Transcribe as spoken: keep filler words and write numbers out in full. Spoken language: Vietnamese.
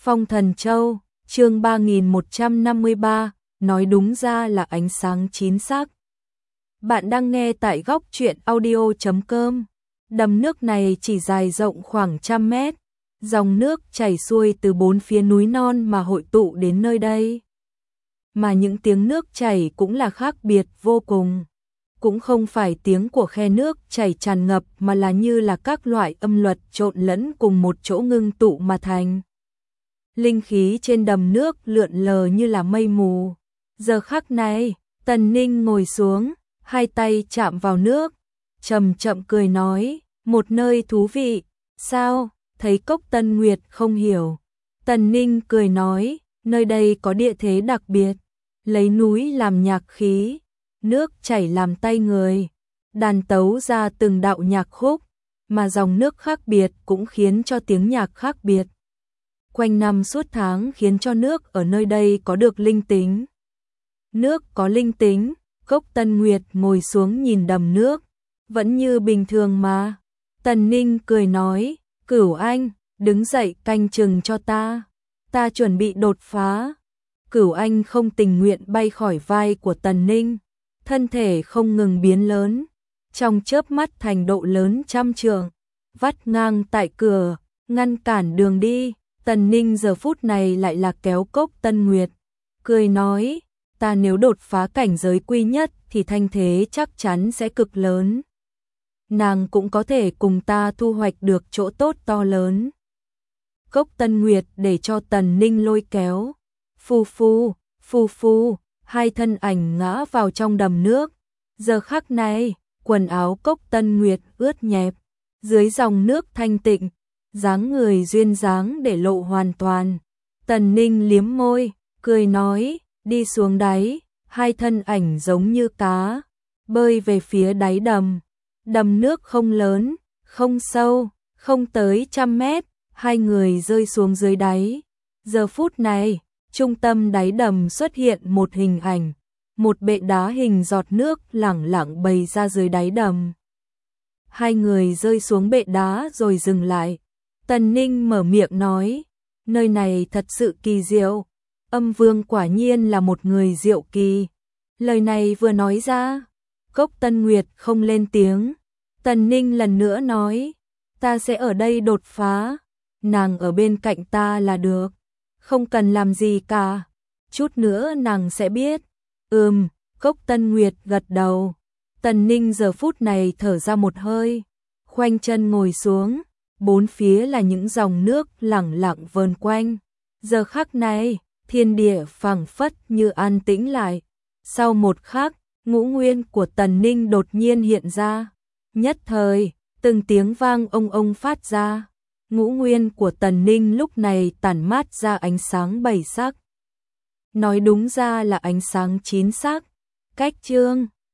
Phong Thần Châu, chương ba nghìn một trăm năm mươi ba, nói đúng ra là ánh sáng chín sắc. Bạn đang nghe tại góc truyện audio chấm com. Đầm nước này chỉ dài rộng khoảng trăm mét, dòng nước chảy xuôi từ bốn phía núi non mà hội tụ đến nơi đây. Mà những tiếng nước chảy cũng là khác biệt vô cùng. Cũng không phải tiếng của khe nước chảy tràn ngập mà là như là các loại âm luật trộn lẫn cùng một chỗ ngưng tụ mà thành. Linh khí trên đầm nước lượn lờ như là mây mù. Giờ khắc này, Tần Ninh ngồi xuống, hai tay chạm vào nước, chậm chậm cười nói, một nơi thú vị. Sao? Thấy Cốc Tân Nguyệt không hiểu. Tần Ninh cười nói, nơi đây có địa thế đặc biệt, lấy núi làm nhạc khí, nước chảy làm tay người, đàn tấu ra từng đạo nhạc khúc, mà dòng nước khác biệt cũng khiến cho tiếng nhạc khác biệt. Quanh năm suốt tháng khiến cho nước ở nơi đây có được linh tính. Nước có linh tính, Cốc Tân Nguyệt ngồi xuống nhìn đầm nước, vẫn như bình thường mà. Tần Ninh cười nói, Cửu Anh, đứng dậy canh chừng cho ta, ta chuẩn bị đột phá. Cửu Anh không tình nguyện bay khỏi vai của Tần Ninh, thân thể không ngừng biến lớn, trong chớp mắt thành độ lớn trăm trượng, vắt ngang tại cửa, ngăn cản đường đi. Tần Ninh giờ phút này lại là kéo Cốc Tân Nguyệt, cười nói, ta nếu đột phá cảnh giới quy nhất thì thanh thế chắc chắn sẽ cực lớn. Nàng cũng có thể cùng ta thu hoạch được chỗ tốt to lớn. Cốc Tân Nguyệt để cho Tần Ninh lôi kéo, phù phù, phù phù, hai thân ảnh ngã vào trong đầm nước. Giờ khắc này, quần áo Cốc Tân Nguyệt ướt nhẹp, dưới dòng nước thanh tịnh, dáng người duyên dáng để lộ hoàn toàn. Tần Ninh liếm môi, cười nói, đi xuống đáy, hai thân ảnh giống như cá, bơi về phía đáy đầm. Đầm nước không lớn, không sâu, không tới trăm mét, hai người rơi xuống dưới đáy. Giờ phút này, trung tâm đáy đầm xuất hiện một hình ảnh, một bệ đá hình giọt nước lẳng lặng bày ra dưới đáy đầm. Hai người rơi xuống bệ đá rồi dừng lại. Tần Ninh mở miệng nói, nơi này thật sự kỳ diệu, Âm Vương quả nhiên là một người diệu kỳ. Lời này vừa nói ra, Cốc Tân Nguyệt không lên tiếng. Tần Ninh lần nữa nói, ta sẽ ở đây đột phá, nàng ở bên cạnh ta là được, không cần làm gì cả, chút nữa nàng sẽ biết. Ừm, Cốc Tân Nguyệt gật đầu. Tần Ninh giờ phút này thở ra một hơi, khoanh chân ngồi xuống, bốn phía là những dòng nước lẳng lặng vờn quanh. Giờ khắc này, thiên địa phảng phất như an tĩnh lại. Sau một khắc, ngũ nguyên của Tần Ninh đột nhiên hiện ra. Nhất thời, từng tiếng vang ông ông phát ra. Ngũ nguyên của Tần Ninh lúc này tản mát ra ánh sáng bảy sắc. Nói đúng ra là ánh sáng chín sắc. Cách chương